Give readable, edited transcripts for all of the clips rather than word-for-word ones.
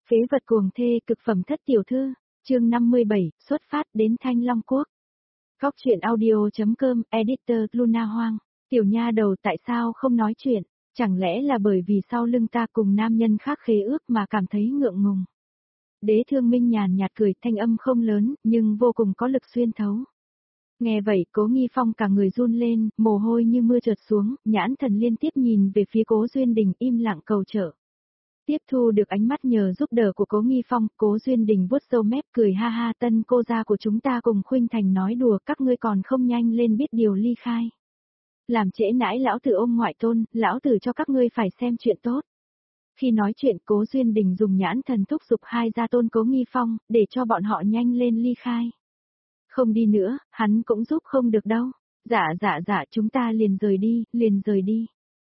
Phế vật cuồng thê cực phẩm thất tiểu thư, chương 57, xuất phát đến Thanh Long Quốc. Góc truyện audio.com, editor Luna Hoang. Tiểu nha đầu tại sao không nói chuyện, chẳng lẽ là bởi vì sau lưng ta cùng nam nhân khác khế ước mà cảm thấy ngượng ngùng. Đế Thương Minh nhàn nhạt cười, thanh âm không lớn, nhưng vô cùng có lực xuyên thấu. Nghe vậy Cố Nghi Phong cả người run lên, mồ hôi như mưa trượt xuống, nhãn thần liên tiếp nhìn về phía Cố Duyên Đình im lặng cầu trợ. Tiếp thu được ánh mắt nhờ giúp đỡ của Cố Nghi Phong, Cố Duyên Đình vuốt râu mép cười ha ha, tân cô gia của chúng ta cùng Khuynh Thành nói đùa, các ngươi còn không nhanh lên biết điều ly khai. Làm trễ nãi lão tử ôm ngoại tôn, lão tử cho các ngươi phải xem chuyện tốt. Khi nói chuyện Cố Duyên Đình dùng nhãn thần thúc giục hai gia tôn Cố Nghi Phong, để cho bọn họ nhanh lên ly khai. Không đi nữa, hắn cũng giúp không được đâu. Dạ, chúng ta liền rời đi.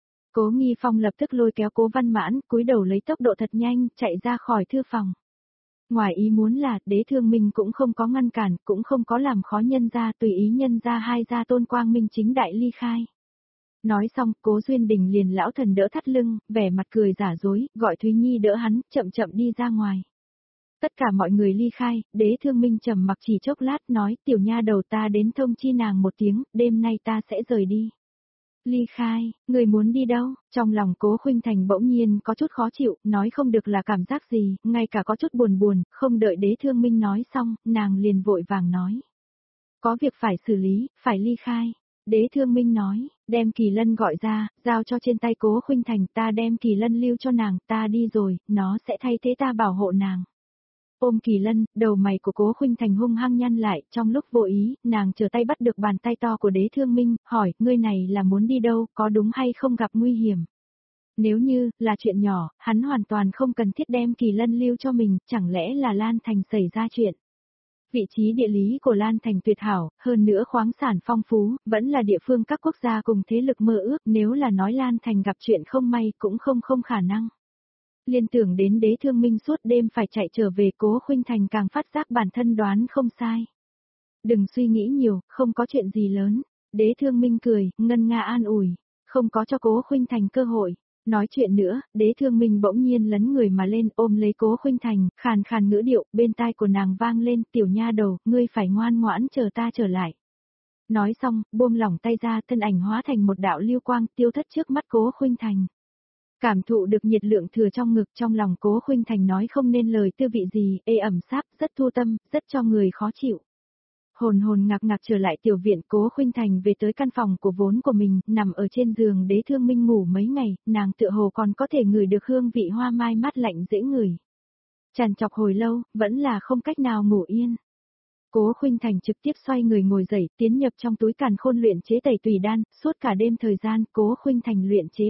Cố Nghi Phong lập tức lôi kéo Cố Văn Mãn, cúi đầu lấy tốc độ thật nhanh, chạy ra khỏi thư phòng. Ngoài ý muốn là, Đế Thương Minh cũng không có ngăn cản, cũng không có làm khó nhân gia, tùy ý nhân gia hai gia tôn quang minh chính đại ly khai. Nói xong, Cố Duyên Đình liền lão thần đỡ thắt lưng, vẻ mặt cười giả dối, gọi Thúy Nhi đỡ hắn, chậm chậm đi ra ngoài. Tất cả mọi người ly khai, Đế Thương Minh trầm mặc chỉ chốc lát nói, tiểu nha đầu ta đến thông chi nàng một tiếng, đêm nay ta sẽ rời đi. Ly khai, người muốn đi đâu? Trong lòng Cố Khuynh Thành bỗng nhiên có chút khó chịu, nói không được là cảm giác gì, ngay cả có chút buồn, không đợi Đế Thương Minh nói xong, nàng liền vội vàng nói. Có việc phải xử lý, phải ly khai. Đế Thương Minh nói, đem Kỳ Lân gọi ra, giao cho trên tay Cố Khuynh Thành, ta đem Kỳ Lân lưu cho nàng, ta đi rồi, nó sẽ thay thế ta bảo hộ nàng. Ôm Kỳ Lân, đầu mày của Cố Khuynh Thành hung hăng nhăn lại, trong lúc vô ý, nàng trở tay bắt được bàn tay to của Đế Thương Minh, hỏi, ngươi này là muốn đi đâu, có đúng hay không gặp nguy hiểm? Nếu như, là chuyện nhỏ, hắn hoàn toàn không cần thiết đem Kỳ Lân lưu cho mình, chẳng lẽ là Lan Thành xảy ra chuyện? Vị trí địa lý của Lan Thành tuyệt hảo, hơn nữa khoáng sản phong phú, vẫn là địa phương các quốc gia cùng thế lực mơ ước, nếu là nói Lan Thành gặp chuyện không may cũng không khả năng. Liên tưởng đến Đế Thương Minh suốt đêm phải chạy trở về, Cố Khuynh Thành càng phát giác bản thân đoán không sai. Đừng suy nghĩ nhiều, không có chuyện gì lớn. Đế Thương Minh cười, ngân nga an ủi, không có cho Cố Khuynh Thành cơ hội. Nói chuyện nữa, Đế Thương Minh bỗng nhiên lấn người mà lên ôm lấy Cố Khuynh Thành, khàn ngữ điệu, bên tai của nàng vang lên, tiểu nha đầu, ngươi phải ngoan ngoãn chờ ta trở lại. Nói xong, buông lỏng tay ra, thân ảnh hóa thành một đạo lưu quang tiêu thất trước mắt Cố Khuynh Thành. Cảm thụ được nhiệt lượng thừa trong ngực, trong lòng Cố Khuynh Thành nói không nên lời tư vị gì, ê ẩm sáp, rất thu tâm, rất cho người khó chịu. Hồn ngạc trở lại tiểu viện, Cố Khuynh Thành về tới căn phòng của vốn của mình, nằm ở trên giường Đế Thương Minh ngủ mấy ngày, nàng tựa hồ còn có thể ngửi được hương vị hoa mai mát lạnh dễ ngửi. Trằn trọc hồi lâu, vẫn là không cách nào ngủ yên. Cố Khuynh Thành trực tiếp xoay người ngồi dậy, tiến nhập trong túi càn khôn luyện chế tẩy tùy đan, suốt cả đêm thời gian, Cố Khuynh Thành luyện chế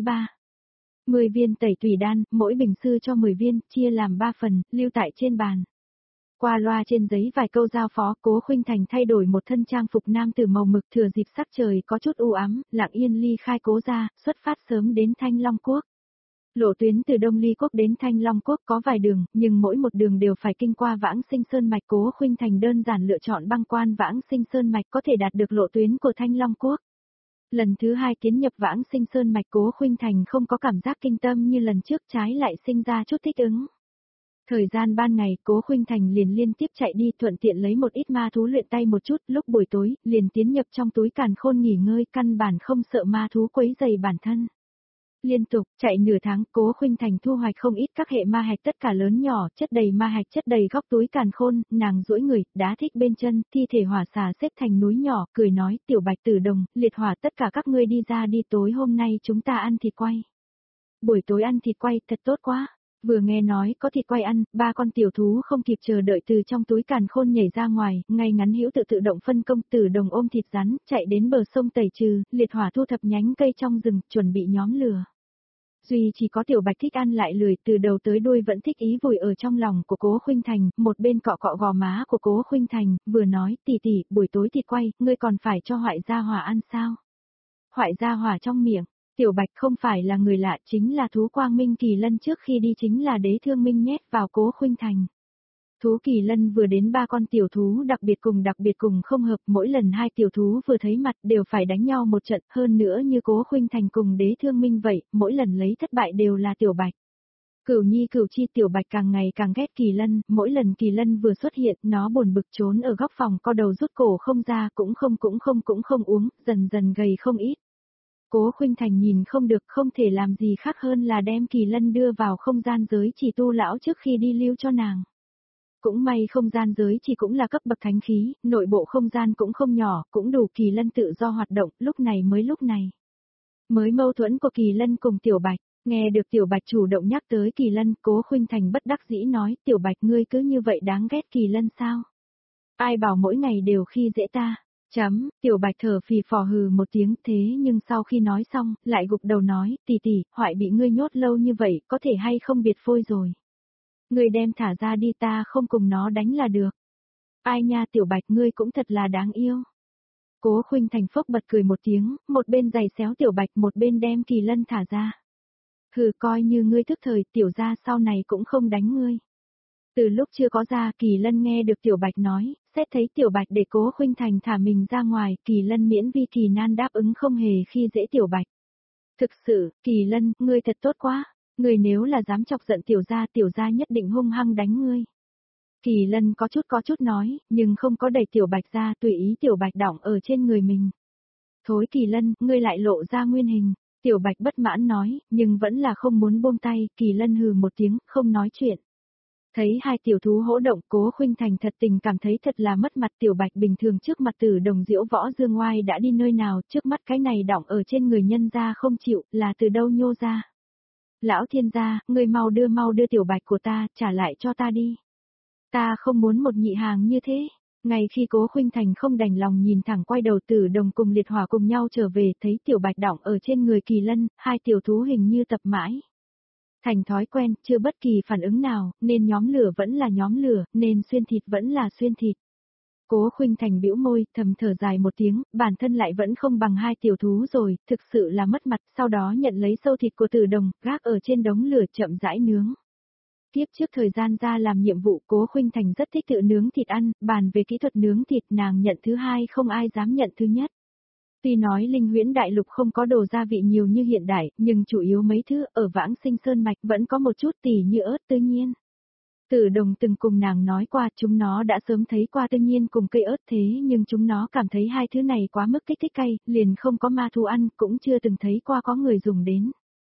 10 viên tẩy tùy đan, mỗi bình sư cho 10 viên, chia làm 3 phần, lưu tại trên bàn. Qua loa trên giấy vài câu giao phó, Cố Khuynh Thành thay đổi một thân trang phục nam tử màu mực, thừa dịp sắc trời có chút u ám, lặng yên ly khai Cố gia, xuất phát sớm đến Thanh Long Quốc. Lộ tuyến từ Đông Ly Quốc đến Thanh Long Quốc có vài đường, nhưng mỗi một đường đều phải kinh qua Vãng Sinh Sơn Mạch. Cố Khuynh Thành đơn giản lựa chọn băng quan Vãng Sinh Sơn Mạch có thể đạt được lộ tuyến của Thanh Long Quốc. Lần thứ hai tiến nhập Vãng Sinh Sơn Mạch, Cố Khuynh Thành không có cảm giác kinh tâm như lần trước, trái lại sinh ra chút thích ứng. Thời gian ban ngày, Cố Khuynh Thành liền liên tiếp chạy đi, thuận tiện lấy một ít ma thú luyện tay một chút, lúc buổi tối, liền tiến nhập trong túi càn khôn nghỉ ngơi, căn bản không sợ ma thú quấy rầy bản thân. Liên tục, chạy nửa tháng, Cố Khuynh Thành thu hoạch không ít các hệ ma hạch tất cả lớn nhỏ, chất đầy ma hạch, chất đầy góc túi càn khôn, nàng duỗi người, đá thích bên chân, thi thể hỏa xà xếp thành núi nhỏ, cười nói, tiểu Bạch Tử Đồng, liệt hỏa tất cả các ngươi đi ra đi, tối hôm nay chúng ta ăn thịt quay. Buổi tối ăn thịt quay, thật tốt quá. Vừa nghe nói có thịt quay ăn, ba con tiểu thú không kịp chờ đợi từ trong túi càn khôn nhảy ra ngoài, ngay ngắn hữu tự động phân công. Tử Đồng ôm thịt rắn, chạy đến bờ sông tẩy trừ, liệt hỏa thu thập nhánh cây trong rừng, chuẩn bị nhóm lửa. Duy chỉ có tiểu Bạch thích ăn lại lười, từ đầu tới đuôi vẫn thích ý vùi ở trong lòng của Cố Khuynh Thành, một bên cọ gò má của Cố Khuynh Thành, vừa nói, tỷ, buổi tối thịt quay, ngươi còn phải cho Hoại Gia Hỏa ăn sao? Hoại Gia Hỏa trong miệng, tiểu Bạch không phải là người lạ, chính là thú Quang Minh Kỳ Lân, trước khi đi chính là Đế Thương Minh nhét vào Cố Khuynh Thành. Thú Kỳ Lân vừa đến, ba con tiểu thú đặc biệt cùng không hợp, mỗi lần hai tiểu thú vừa thấy mặt đều phải đánh nhau một trận, hơn nữa như Cố Khuynh Thành cùng Đế Thương Minh vậy, mỗi lần lấy thất bại đều là tiểu Bạch. Cửu Nhi Cửu Chi Tiểu Bạch càng ngày càng ghét Kỳ Lân, mỗi lần Kỳ Lân vừa xuất hiện, nó buồn bực trốn ở góc phòng co đầu rút cổ không ra, cũng không uống, dần dần gầy không ít. Cố Khuynh Thành nhìn không được, không thể làm gì khác hơn là đem Kỳ Lân đưa vào không gian giới chỉ tu lão trước khi đi lưu cho nàng. Cũng may không gian giới chỉ cũng là cấp bậc thánh khí, nội bộ không gian cũng không nhỏ, cũng đủ Kỳ Lân tự do hoạt động, lúc này. Mới mâu thuẫn của Kỳ Lân cùng Tiểu Bạch, nghe được Tiểu Bạch chủ động nhắc tới Kỳ Lân, Cố Khuynh Thành bất đắc dĩ nói, Tiểu Bạch ngươi cứ như vậy đáng ghét Kỳ Lân sao? Ai bảo mỗi ngày đều khi dễ ta? Tiểu Bạch thở phì phò hừ một tiếng, thế nhưng sau khi nói xong, lại gục đầu nói, tỷ, Hoại bị ngươi nhốt lâu như vậy, có thể hay không biệt phôi rồi. Ngươi đem thả ra đi, ta không cùng nó đánh là được. Ai nha Tiểu Bạch ngươi cũng thật là đáng yêu. Cố Khuynh Thành phốc bật cười một tiếng, một bên giày xéo Tiểu Bạch một bên đem Kỳ Lân thả ra. Hừ, coi như ngươi thức thời, Tiểu gia sau này cũng không đánh ngươi. Từ lúc chưa có ra, Kỳ Lân nghe được Tiểu Bạch nói, xét thấy Tiểu Bạch để Cố Khuynh Thành thả mình ra ngoài, Kỳ Lân miễn vi kỳ nan đáp ứng không hề khi dễ Tiểu Bạch. Thực sự, Kỳ Lân, ngươi thật tốt quá, ngươi nếu là dám chọc giận Tiểu gia nhất định hung hăng đánh ngươi. Kỳ Lân có chút nói, nhưng không có đẩy Tiểu Bạch ra, tùy ý Tiểu Bạch đỏng ở trên người mình. Thối Kỳ Lân, ngươi lại lộ ra nguyên hình. Tiểu Bạch bất mãn nói, nhưng vẫn là không muốn buông tay, Kỳ Lân hừ một tiếng, không nói chuyện. Thấy hai tiểu thú hỗ động, Cố Khuynh Thành thật tình cảm thấy thật là mất mặt. Tiểu Bạch bình thường trước mặt Tử Đồng Diễu Võ Dương Oai đã đi nơi nào, trước mắt cái này đọng ở trên người nhân ra không chịu, là từ đâu nhô ra. Lão thiên gia, ngươi mau đưa Tiểu Bạch của ta, trả lại cho ta đi. Ta không muốn một nhị hàng như thế. Ngay khi Cố Khuynh Thành không đành lòng nhìn thẳng quay đầu Tử Đồng cùng Liệt Hỏa cùng nhau trở về, thấy Tiểu Bạch đọng ở trên người Kỳ Lân, hai tiểu thú hình như tập mãi. Thành thói quen, chưa bất kỳ phản ứng nào, nên nhóm lửa vẫn là nhóm lửa, nên xuyên thịt vẫn là xuyên thịt. Cố Khuynh Thành bĩu môi, thầm thở dài một tiếng, bản thân lại vẫn không bằng hai tiểu thú rồi, thực sự là mất mặt, sau đó nhận lấy sâu thịt của Tử Đồng, gác ở trên đống lửa chậm rãi nướng. Tiếp trước thời gian ra làm nhiệm vụ, Cố Khuynh Thành rất thích tự nướng thịt ăn, bàn về kỹ thuật nướng thịt nàng nhận thứ hai không ai dám nhận thứ nhất. Tuy nói Linh Huyễn Đại Lục không có đồ gia vị nhiều như hiện đại, nhưng chủ yếu mấy thứ ở Vãng Sinh Sơn Mạch vẫn có một chút tỉ như ớt tự nhiên. Tử Đồng từng cùng nàng nói qua chúng nó đã sớm thấy qua tự nhiên cùng cây ớt thế nhưng chúng nó cảm thấy hai thứ này quá mức kích thích cay, liền không có ma thú ăn, cũng chưa từng thấy qua có người dùng đến.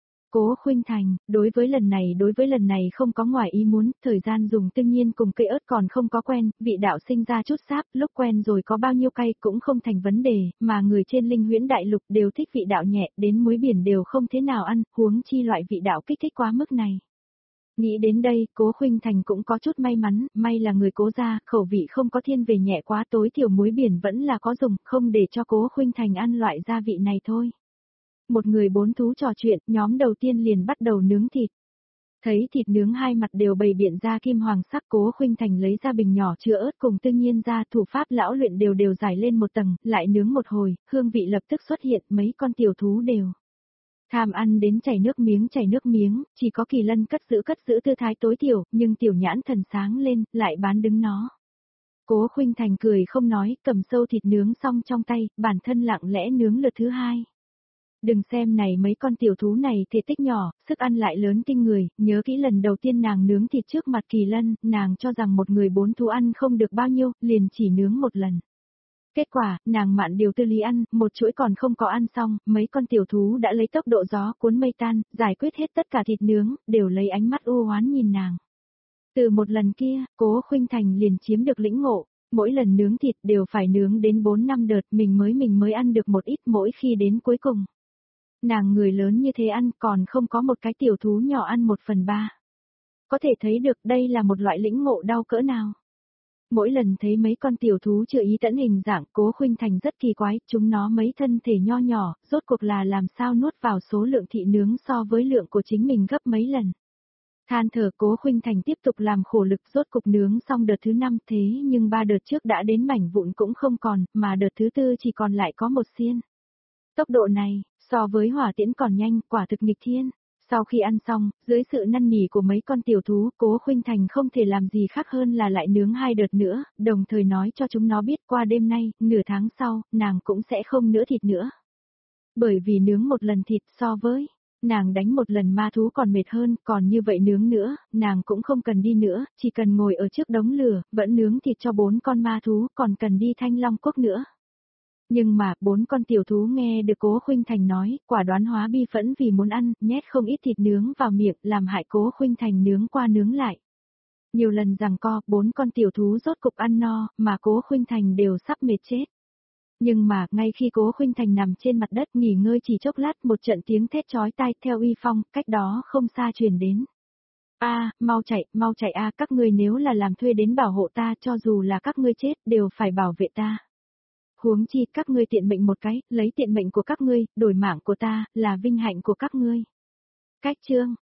Cố Khuynh Thành, đối với lần này không có ngoài ý muốn, thời gian dùng tự nhiên cùng cây ớt còn không có quen, vị đạo sinh ra chút sáp, lúc quen rồi có bao nhiêu cay cũng không thành vấn đề, mà người trên Linh Huyễn Đại Lục đều thích vị đạo nhẹ, đến muối biển đều không thế nào ăn, huống chi loại vị đạo kích thích quá mức này. Nghĩ đến đây, Cố Khuynh Thành cũng có chút may mắn, may là người Cố gia, khẩu vị không có thiên về nhẹ quá, tối thiểu muối biển vẫn là có dùng, không để cho Cố Khuynh Thành ăn loại gia vị này thôi. Một người bốn thú trò chuyện, nhóm đầu tiên liền bắt đầu nướng thịt. Thấy thịt nướng hai mặt đều bày biện ra kim hoàng sắc, Cố Khuynh Thành lấy ra bình nhỏ chứa ớt cùng tự nhiên ra, thủ pháp lão luyện đều giải lên một tầng, lại nướng một hồi, hương vị lập tức xuất hiện, mấy con tiểu thú đều tham ăn đến chảy nước miếng, chỉ có Kỳ Lân cất giữ tư thái tối thiểu, nhưng tiểu nhãn thần sáng lên, lại bán đứng nó. Cố Khuynh Thành cười không nói, cầm sâu thịt nướng xong trong tay, bản thân lặng lẽ nướng lượt thứ hai. Đừng xem này mấy con tiểu thú này thể tích nhỏ, sức ăn lại lớn kinh người, nhớ kỹ lần đầu tiên nàng nướng thịt trước mặt Kỳ Lân, nàng cho rằng một người bốn thú ăn không được bao nhiêu, liền chỉ nướng một lần. Kết quả, nàng mạn điều tư lý ăn, một chuỗi còn không có ăn xong, mấy con tiểu thú đã lấy tốc độ gió cuốn mây tan, giải quyết hết tất cả thịt nướng, đều lấy ánh mắt u hoán nhìn nàng. Từ một lần kia, Cố Khuynh Thành liền chiếm được lĩnh ngộ. Mỗi lần nướng thịt đều phải nướng đến 4-5 đợt mình mới ăn được một ít mỗi khi đến cuối cùng. Nàng người lớn như thế ăn còn không có một cái tiểu thú nhỏ ăn 1/3. Có thể thấy được đây là một loại lĩnh ngộ đau cỡ nào. Mỗi lần thấy mấy con tiểu thú chưa ý tẫn hình dạng, Cố Khuynh Thành rất kỳ quái, chúng nó mấy thân thể nho nhỏ, rốt cuộc là làm sao nuốt vào số lượng thịt nướng so với lượng của chính mình gấp mấy lần. Than thở, Cố Khuynh Thành tiếp tục làm khổ lực, rốt cục nướng xong đợt thứ 5, thế nhưng 3 đợt trước đã đến mảnh vụn cũng không còn, mà đợt thứ 4 chỉ còn lại có một xiên. Tốc độ này, so với hỏa tiễn còn nhanh, quả thực nghịch thiên. Sau khi ăn xong, dưới sự năn nỉ của mấy con tiểu thú, Cố Khuynh Thành không thể làm gì khác hơn là lại nướng 2 đợt nữa, đồng thời nói cho chúng nó biết qua đêm nay, nửa tháng sau, nàng cũng sẽ không nữa thịt nữa. Bởi vì nướng một lần thịt so với Nàng đánh một lần ma thú còn mệt hơn, còn như vậy nướng nữa, nàng cũng không cần đi nữa, chỉ cần ngồi ở trước đống lửa, vẫn nướng thịt cho 4 con ma thú, còn cần đi Thanh Long Quốc nữa. Nhưng mà, 4 con tiểu thú nghe được Cố Khuynh Thành nói, quả đoán hóa bi phẫn vì muốn ăn, nhét không ít thịt nướng vào miệng, làm hại Cố Khuynh Thành nướng qua nướng lại. Nhiều lần giằng co, 4 con tiểu thú rốt cục ăn no, mà Cố Khuynh Thành đều sắp mệt chết. Nhưng mà, ngay khi Cố Khuynh Thành nằm trên mặt đất nghỉ ngơi chỉ chốc lát, một trận tiếng thét chói tai theo uy phong, cách đó không xa truyền đến. A, mau chạy a, các ngươi nếu là làm thuê đến bảo hộ ta, cho dù là các ngươi chết, đều phải bảo vệ ta. Huống chi, các ngươi tiện mệnh một cái, lấy tiện mệnh của các ngươi, đổi mạng của ta, là vinh hạnh của các ngươi. Cách chương